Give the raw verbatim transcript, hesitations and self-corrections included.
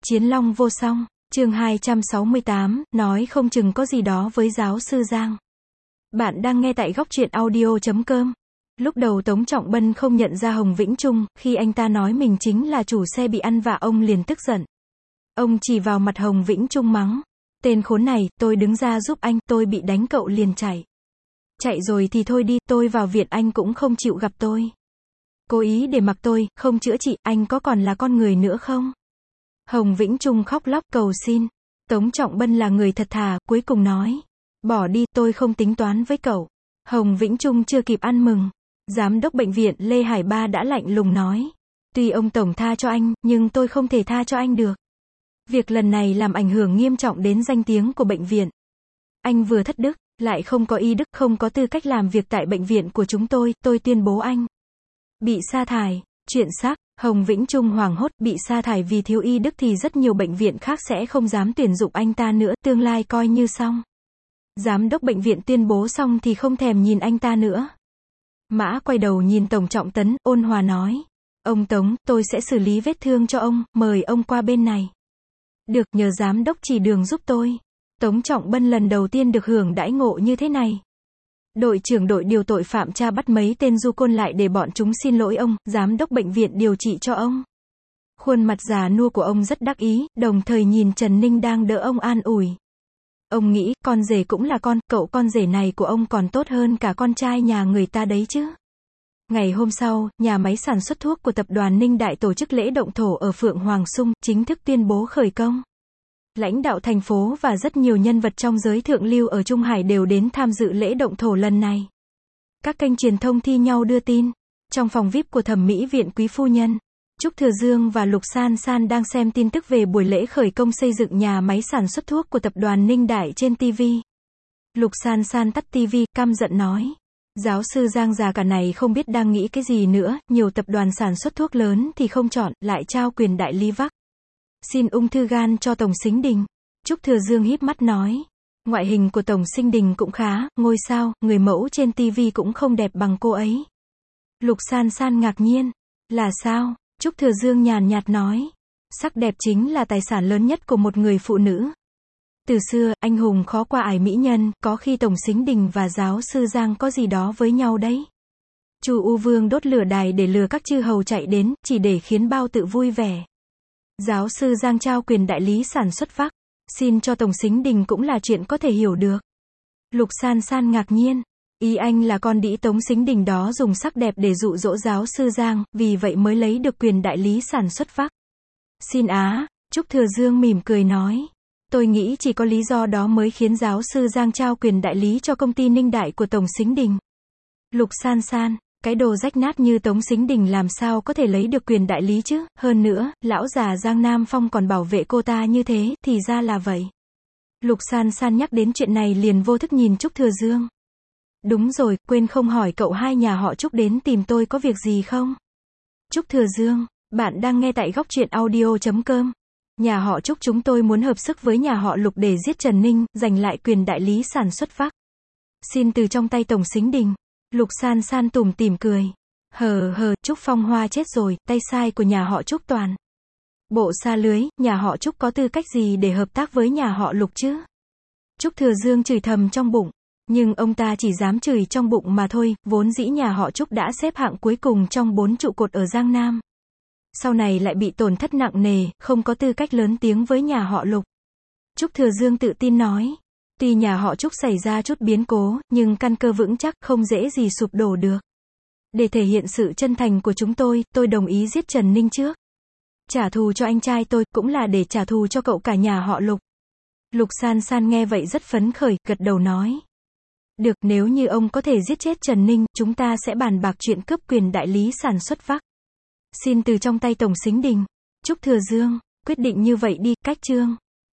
Chiến long vô song, chương hai trăm sáu mươi tám, nói không chừng có gì đó với giáo sư Giang. Bạn đang nghe tại góc truyện audio chấm com. Lúc đầu Tống Trọng Bân không nhận ra Hồng Vĩnh Trung, khi anh ta nói mình chính là chủ xe bị ăn vạ ông liền tức giận. Ông chỉ vào mặt Hồng Vĩnh Trung mắng. Tên khốn này, tôi đứng ra giúp anh, tôi bị đánh cậu liền chạy. Chạy rồi thì thôi đi, tôi vào viện anh cũng không chịu gặp tôi. Cố ý để mặc tôi, không chữa trị, anh có còn là con người nữa không? Hồng Vĩnh Trung khóc lóc cầu xin. Tống Trọng Bân là người thật thà, cuối cùng nói. Bỏ đi, tôi không tính toán với cậu. Hồng Vĩnh Trung chưa kịp ăn mừng. Giám đốc bệnh viện Lê Hải Ba đã lạnh lùng nói. Tuy ông Tổng tha cho anh, nhưng tôi không thể tha cho anh được. Việc lần này làm ảnh hưởng nghiêm trọng đến danh tiếng của bệnh viện. Anh vừa thất đức, lại không có y đức, không có tư cách làm việc tại bệnh viện của chúng tôi, tôi tuyên bố anh bị sa thải. Chuyện xác, Hồng Vĩnh Trung hoảng hốt, bị sa thải vì thiếu y đức thì rất nhiều bệnh viện khác sẽ không dám tuyển dụng anh ta nữa, tương lai coi như xong. Giám đốc bệnh viện tuyên bố xong thì không thèm nhìn anh ta nữa. Mã quay đầu nhìn Tổng Trọng Tấn, ôn hòa nói. Ông Tống, tôi sẽ xử lý vết thương cho ông, mời ông qua bên này. Được, nhờ giám đốc chỉ đường giúp tôi. Tống Trọng Bân lần đầu tiên được hưởng đãi ngộ như thế này. Đội trưởng đội điều tội phạm tra bắt mấy tên du côn lại để bọn chúng xin lỗi ông, giám đốc bệnh viện điều trị cho ông. Khuôn mặt già nua của ông rất đắc ý, đồng thời nhìn Trần Ninh đang đỡ ông an ủi. Ông nghĩ, con rể cũng là con, cậu con rể này của ông còn tốt hơn cả con trai nhà người ta đấy chứ. Ngày hôm sau, nhà máy sản xuất thuốc của tập đoàn Ninh Đại tổ chức lễ động thổ ở Phượng Hoàng Sung, chính thức tuyên bố khởi công. Lãnh đạo thành phố và rất nhiều nhân vật trong giới thượng lưu ở Trung Hải đều đến tham dự lễ động thổ lần này. Các kênh truyền thông thi nhau đưa tin. Trong phòng vi ai pi của thẩm mỹ viện Quý Phu Nhân, Trúc Thừa Dương và Lục San San đang xem tin tức về buổi lễ khởi công xây dựng nhà máy sản xuất thuốc của tập đoàn Ninh Đại trên ti vi. Lục San San tắt ti vi, căm giận nói. Giáo sư Giang già cả này không biết đang nghĩ cái gì nữa, nhiều tập đoàn sản xuất thuốc lớn thì không chọn, lại trao quyền đại lý vắc xin ung thư gan cho Tổng Sính Đình. Trúc Thừa Dương híp mắt nói. Ngoại hình của Tổng Sính Đình cũng khá, ngôi sao, người mẫu trên ti vi cũng không đẹp bằng cô ấy. Lục San San ngạc nhiên. Là sao? Trúc Thừa Dương nhàn nhạt nói. Sắc đẹp chính là tài sản lớn nhất của một người phụ nữ. Từ xưa, anh hùng khó qua ải mỹ nhân, có khi Tổng Sính Đình và giáo sư Giang có gì đó với nhau đấy. Chu U Vương đốt lửa đài để lừa các chư hầu chạy đến, chỉ để khiến bao tự vui vẻ. Giáo sư Giang trao quyền đại lý sản xuất vắc xin cho Tổng Sính Đình cũng là chuyện có thể hiểu được. Lục San San ngạc nhiên. Ý anh là con đĩ Tống Sính Đình đó dùng sắc đẹp để dụ dỗ giáo sư Giang, vì vậy mới lấy được quyền đại lý sản xuất vắc xin á. Trúc Thừa Dương mỉm cười nói. Tôi nghĩ chỉ có lý do đó mới khiến giáo sư Giang trao quyền đại lý cho công ty Ninh Đại của Tổng Sính Đình. Lục San San. Cái đồ rách nát như Tống Sính Đình làm sao có thể lấy được quyền đại lý chứ, hơn nữa, lão già Giang Nam Phong còn bảo vệ cô ta như thế, thì ra là vậy. Lục San San nhắc đến chuyện này liền vô thức nhìn Trúc Thừa Dương. Đúng rồi, quên không hỏi cậu hai nhà họ Trúc đến tìm tôi có việc gì không? Trúc Thừa Dương, bạn đang nghe tại góc truyện audio chấm com. Nhà họ Trúc chúng tôi muốn hợp sức với nhà họ Lục để giết Trần Ninh, giành lại quyền đại lý sản xuất vắc xin từ trong tay Tổng Sính Đình. Lục San San tủm tỉm cười. Hờ hờ, Trúc Phong Hoa chết rồi, tay sai của nhà họ Trúc toàn bộ sa lưới, nhà họ Trúc có tư cách gì để hợp tác với nhà họ Lục chứ? Trúc Thừa Dương chửi thầm trong bụng. Nhưng ông ta chỉ dám chửi trong bụng mà thôi, vốn dĩ nhà họ Trúc đã xếp hạng cuối cùng trong bốn trụ cột ở Giang Nam. Sau này lại bị tổn thất nặng nề, không có tư cách lớn tiếng với nhà họ Lục. Trúc Thừa Dương tự tin nói. Tuy nhà họ Trúc xảy ra chút biến cố, nhưng căn cơ vững chắc, không dễ gì sụp đổ được. Để thể hiện sự chân thành của chúng tôi, tôi đồng ý giết Trần Ninh trước. Trả thù cho anh trai tôi, cũng là để trả thù cho cậu cả nhà họ Lục. Lục San San nghe vậy rất phấn khởi, gật đầu nói. Được, nếu như ông có thể giết chết Trần Ninh, chúng ta sẽ bàn bạc chuyện cướp quyền đại lý sản xuất vắc xin từ trong tay Tổng Sính Đình. Trúc Thừa Dương, quyết định như vậy đi, cách chương.